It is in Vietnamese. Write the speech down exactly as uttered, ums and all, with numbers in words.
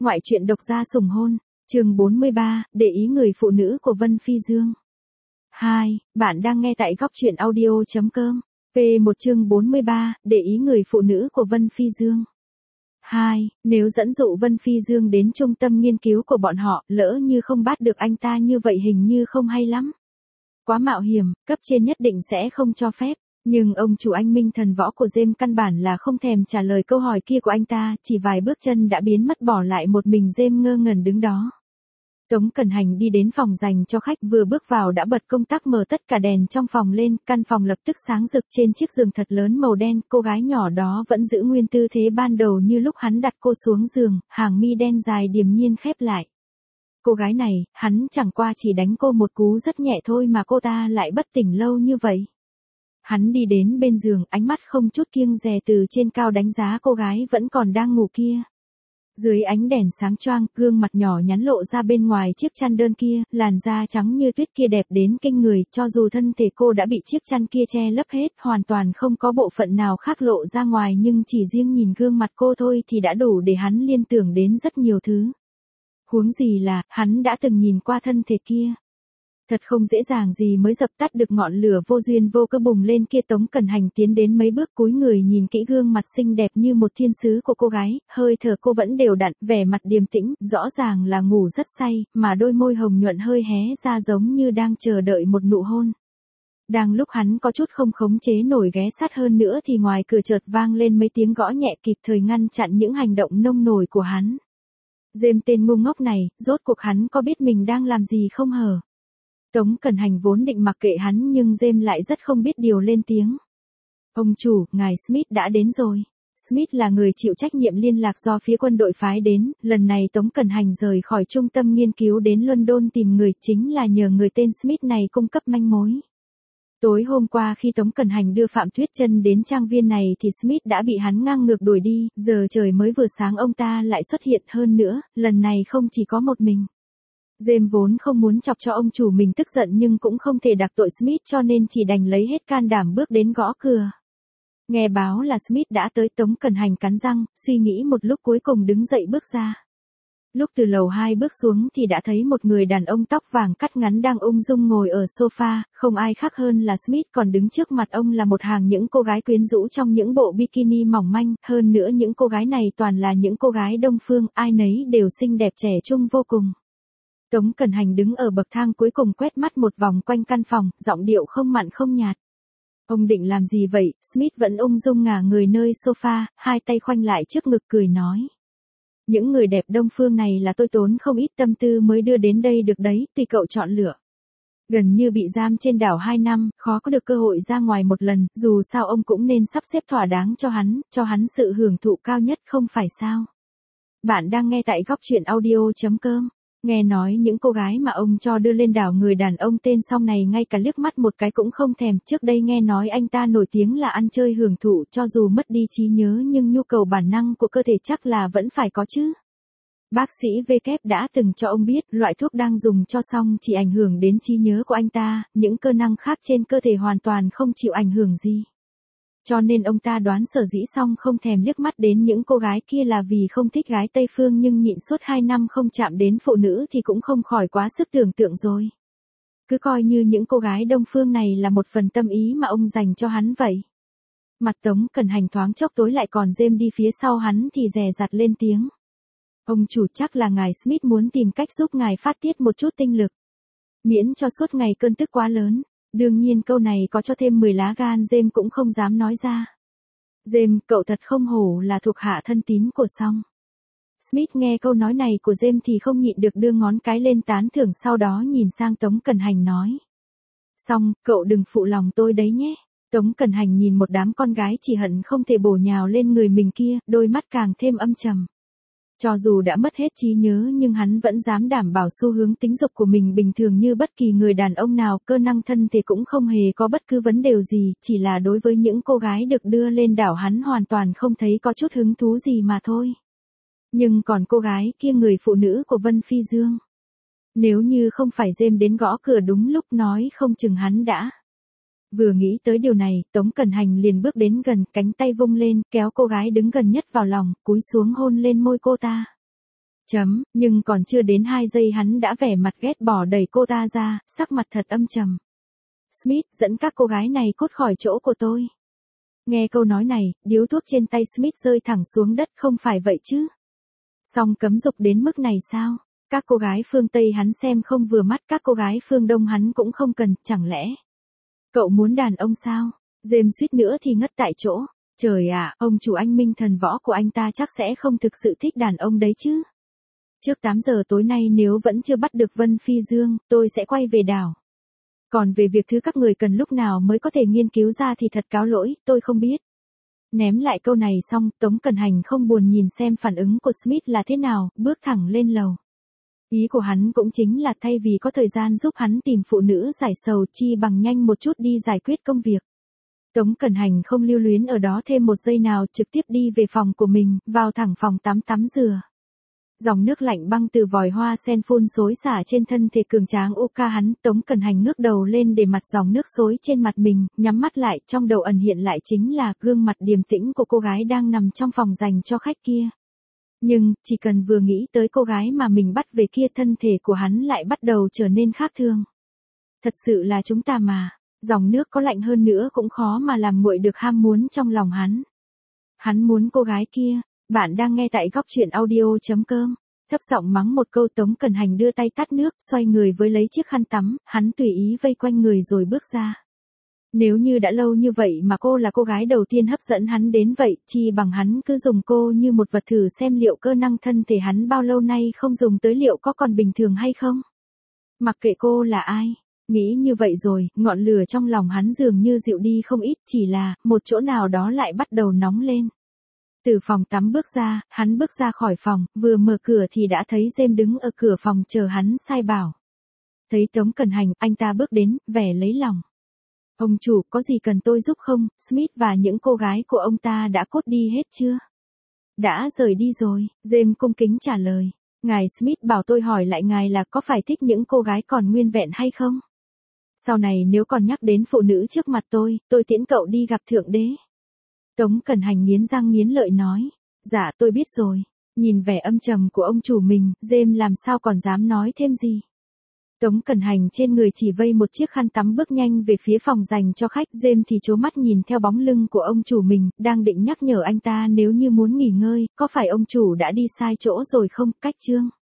ngoại truyện độc gia sủng hôn, chương bốn mươi ba, để ý người phụ nữ của Vân Phi Dương. hai. Bạn đang nghe tại góc truyện audio chấm com. P một chương bốn mươi ba, để ý người phụ nữ của Vân Phi Dương. hai. Nếu dẫn dụ Vân Phi Dương đến trung tâm nghiên cứu của bọn họ, lỡ như không bắt được anh ta như vậy hình như không hay lắm. Quá mạo hiểm, cấp trên nhất định sẽ không cho phép. Nhưng ông chủ anh minh thần võ của James căn bản là không thèm trả lời câu hỏi kia của anh ta, chỉ vài bước chân đã biến mất bỏ lại một mình James ngơ ngẩn đứng đó. Tống Cẩn Hành đi đến phòng dành cho khách, vừa bước vào đã bật công tắc mở tất cả đèn trong phòng lên, căn phòng lập tức sáng rực. Trên chiếc giường thật lớn màu đen, cô gái nhỏ đó vẫn giữ nguyên tư thế ban đầu như lúc hắn đặt cô xuống giường, hàng mi đen dài điềm nhiên khép lại. Cô gái này, hắn chẳng qua chỉ đánh cô một cú rất nhẹ thôi mà cô ta lại bất tỉnh lâu như vậy. Hắn đi đến bên giường, ánh mắt không chút kiêng dè từ trên cao đánh giá cô gái vẫn còn đang ngủ kia. Dưới ánh đèn sáng choang, gương mặt nhỏ nhắn lộ ra bên ngoài chiếc chăn đơn kia, làn da trắng như tuyết kia đẹp đến kinh người, cho dù thân thể cô đã bị chiếc chăn kia che lấp hết, hoàn toàn không có bộ phận nào khác lộ ra ngoài, nhưng chỉ riêng nhìn gương mặt cô thôi thì đã đủ để hắn liên tưởng đến rất nhiều thứ. Huống gì là, hắn đã từng nhìn qua thân thể kia. Thật không dễ dàng gì mới dập tắt được ngọn lửa vô duyên vô cớ bùng lên kia. Tống Cẩn Hành tiến đến mấy bước cúi người nhìn kỹ gương mặt xinh đẹp như một thiên sứ của cô gái, hơi thở cô vẫn đều đặn, vẻ mặt điềm tĩnh, rõ ràng là ngủ rất say, mà đôi môi hồng nhuận hơi hé ra giống như đang chờ đợi một nụ hôn. Đang lúc hắn có chút không khống chế nổi ghé sát hơn nữa thì ngoài cửa chợt vang lên mấy tiếng gõ nhẹ kịp thời ngăn chặn những hành động nông nổi của hắn. James tên ngu ngốc này, rốt cuộc hắn có biết mình đang làm gì không hở? Tống Cẩn Hành vốn định mặc kệ hắn nhưng James lại rất không biết điều lên tiếng. Ông chủ, ngài Smith đã đến rồi. Smith là người chịu trách nhiệm liên lạc do phía quân đội phái đến, lần này Tống Cẩn Hành rời khỏi trung tâm nghiên cứu đến London tìm người chính là nhờ người tên Smith này cung cấp manh mối. Tối hôm qua khi Tống Cẩn Hành đưa Phạm Tuyết Chân đến trang viên này thì Smith đã bị hắn ngang ngược đuổi đi, giờ trời mới vừa sáng ông ta lại xuất hiện hơn nữa, lần này không chỉ có một mình. James vốn không muốn chọc cho ông chủ mình tức giận nhưng cũng không thể đắc tội Smith cho nên chỉ đành lấy hết can đảm bước đến gõ cửa. Nghe báo là Smith đã tới, Tống Cẩn Hành cắn răng, suy nghĩ một lúc cuối cùng đứng dậy bước ra. Lúc từ lầu hai bước xuống thì đã thấy một người đàn ông tóc vàng cắt ngắn đang ung dung ngồi ở sofa, không ai khác hơn là Smith, còn đứng trước mặt ông là một hàng những cô gái quyến rũ trong những bộ bikini mỏng manh, hơn nữa những cô gái này toàn là những cô gái Đông phương, ai nấy đều xinh đẹp trẻ trung vô cùng. Tống Cẩn Hành đứng ở bậc thang cuối cùng quét mắt một vòng quanh căn phòng, giọng điệu không mặn không nhạt. Ông định làm gì vậy? Smith vẫn ung dung ngả người nơi sofa, hai tay khoanh lại trước ngực cười nói. Những người đẹp Đông phương này là tôi tốn không ít tâm tư mới đưa đến đây được đấy, tùy cậu chọn lựa. Gần như bị giam trên đảo hai năm, khó có được cơ hội ra ngoài một lần, dù sao ông cũng nên sắp xếp thỏa đáng cho hắn, cho hắn sự hưởng thụ cao nhất không phải sao? Bạn đang nghe tại góc truyện audio chấm com. Nghe nói những cô gái mà ông cho đưa lên đảo người đàn ông tên Song này ngay cả liếc mắt một cái cũng không thèm, trước đây nghe nói anh ta nổi tiếng là ăn chơi hưởng thụ, cho dù mất đi trí nhớ nhưng nhu cầu bản năng của cơ thể chắc là vẫn phải có chứ. Bác sĩ W đã từng cho ông biết loại thuốc đang dùng cho Song chỉ ảnh hưởng đến trí nhớ của anh ta, những cơ năng khác trên cơ thể hoàn toàn không chịu ảnh hưởng gì. Cho nên ông ta đoán sở dĩ Song không thèm liếc mắt đến những cô gái kia là vì không thích gái Tây Phương, nhưng nhịn suốt hai năm không chạm đến phụ nữ thì cũng không khỏi quá sức tưởng tượng rồi. Cứ coi như những cô gái Đông Phương này là một phần tâm ý mà ông dành cho hắn vậy. Mặt Tống Cẩn Hành thoáng chốc tối lại, còn James đi phía sau hắn thì dè dặt lên tiếng. Ông chủ, chắc là ngài Smith muốn tìm cách giúp ngài phát tiết một chút tinh lực. Miễn cho suốt ngày cơn tức quá lớn. Đương nhiên câu này có cho thêm mười lá gan James cũng không dám nói ra. James, cậu thật không hổ là thuộc hạ thân tín của Song. Smith nghe câu nói này của James thì không nhịn được đưa ngón cái lên tán thưởng, sau đó nhìn sang Tống Cẩn Hành nói. Song, cậu đừng phụ lòng tôi đấy nhé. Tống Cẩn Hành nhìn một đám con gái chỉ hận không thể bổ nhào lên người mình kia, đôi mắt càng thêm âm trầm. Cho dù đã mất hết trí nhớ nhưng hắn vẫn dám đảm bảo xu hướng tính dục của mình bình thường như bất kỳ người đàn ông nào, cơ năng thân thể cũng không hề có bất cứ vấn đề gì, chỉ là đối với những cô gái được đưa lên đảo hắn hoàn toàn không thấy có chút hứng thú gì mà thôi. Nhưng còn cô gái kia, người phụ nữ của Vân Phi Dương. Nếu như không phải James đến gõ cửa đúng lúc, nói không chừng hắn đã. Vừa nghĩ tới điều này, Tống Cẩn Hành liền bước đến gần, cánh tay vung lên, kéo cô gái đứng gần nhất vào lòng, cúi xuống hôn lên môi cô ta. Chấm, nhưng còn chưa đến hai giây hắn đã vẻ mặt ghét bỏ đẩy cô ta ra, sắc mặt thật âm trầm. Smith, dẫn các cô gái này cút khỏi chỗ của tôi. Nghe câu nói này, điếu thuốc trên tay Smith rơi thẳng xuống đất, không phải vậy chứ. Song cấm dục đến mức này sao? Các cô gái phương Tây hắn xem không vừa mắt, các cô gái phương Đông hắn cũng không cần, chẳng lẽ cậu muốn đàn ông sao? James suýt nữa thì ngất tại chỗ. Trời ạ, ông chủ anh minh thần võ của anh ta chắc sẽ không thực sự thích đàn ông đấy chứ. Trước tám giờ tối nay nếu vẫn chưa bắt được Vân Phi Dương, tôi sẽ quay về đảo. Còn về việc thứ các người cần lúc nào mới có thể nghiên cứu ra thì thật cáo lỗi, tôi không biết. Ném lại câu này xong, Tống Cẩn Hành không buồn nhìn xem phản ứng của Smith là thế nào, bước thẳng lên lầu. Ý của hắn cũng chính là thay vì có thời gian giúp hắn tìm phụ nữ giải sầu, chi bằng nhanh một chút đi giải quyết công việc. Tống Cẩn Hành không lưu luyến ở đó thêm một giây nào, trực tiếp đi về phòng của mình, vào thẳng phòng tắm tắm rửa. Dòng nước lạnh băng từ vòi hoa sen phun xối xả trên thân thể cường tráng Uka hắn, Tống Cẩn Hành ngước đầu lên để mặt dòng nước xối trên mặt mình, nhắm mắt lại, trong đầu ẩn hiện lại chính là gương mặt điềm tĩnh của cô gái đang nằm trong phòng dành cho khách kia. Nhưng, chỉ cần vừa nghĩ tới cô gái mà mình bắt về kia, thân thể của hắn lại bắt đầu trở nên khác thường. Thật sự là chúng ta mà, dòng nước có lạnh hơn nữa cũng khó mà làm nguội được ham muốn trong lòng hắn. Hắn muốn cô gái kia. Bạn đang nghe tại góc truyện audio chấm com. Thấp giọng mắng một câu, Tống Cẩn Hành đưa tay tắt nước, xoay người với lấy chiếc khăn tắm, hắn tùy ý vây quanh người rồi bước ra. Nếu như đã lâu như vậy mà cô là cô gái đầu tiên hấp dẫn hắn đến vậy, chi bằng hắn cứ dùng cô như một vật thử xem liệu cơ năng thân thể hắn bao lâu nay không dùng tới liệu có còn bình thường hay không. Mặc kệ cô là ai. Nghĩ như vậy rồi, ngọn lửa trong lòng hắn dường như dịu đi không ít, chỉ là, một chỗ nào đó lại bắt đầu nóng lên. Từ phòng tắm bước ra, hắn bước ra khỏi phòng, vừa mở cửa thì đã thấy James đứng ở cửa phòng chờ hắn sai bảo. Thấy Tống Cẩn Hành, anh ta bước đến, vẻ lấy lòng. Ông chủ, có gì cần tôi giúp không? Smith và những cô gái của ông ta đã cốt đi hết chưa? Đã rời đi rồi, James cung kính trả lời. Ngài Smith bảo tôi hỏi lại ngài là có phải thích những cô gái còn nguyên vẹn hay không? Sau này nếu còn nhắc đến phụ nữ trước mặt tôi, tôi tiễn cậu đi gặp Thượng Đế. Tống Cẩn Hành nghiến răng nghiến lợi nói. Dạ tôi biết rồi. Nhìn vẻ âm trầm của ông chủ mình, James làm sao còn dám nói thêm gì. Tống Cẩn Hành trên người chỉ vây một chiếc khăn tắm bước nhanh về phía phòng dành cho khách. James thì trố mắt nhìn theo bóng lưng của ông chủ mình, đang định nhắc nhở anh ta nếu như muốn nghỉ ngơi, có phải ông chủ đã đi sai chỗ rồi không? Cách chương.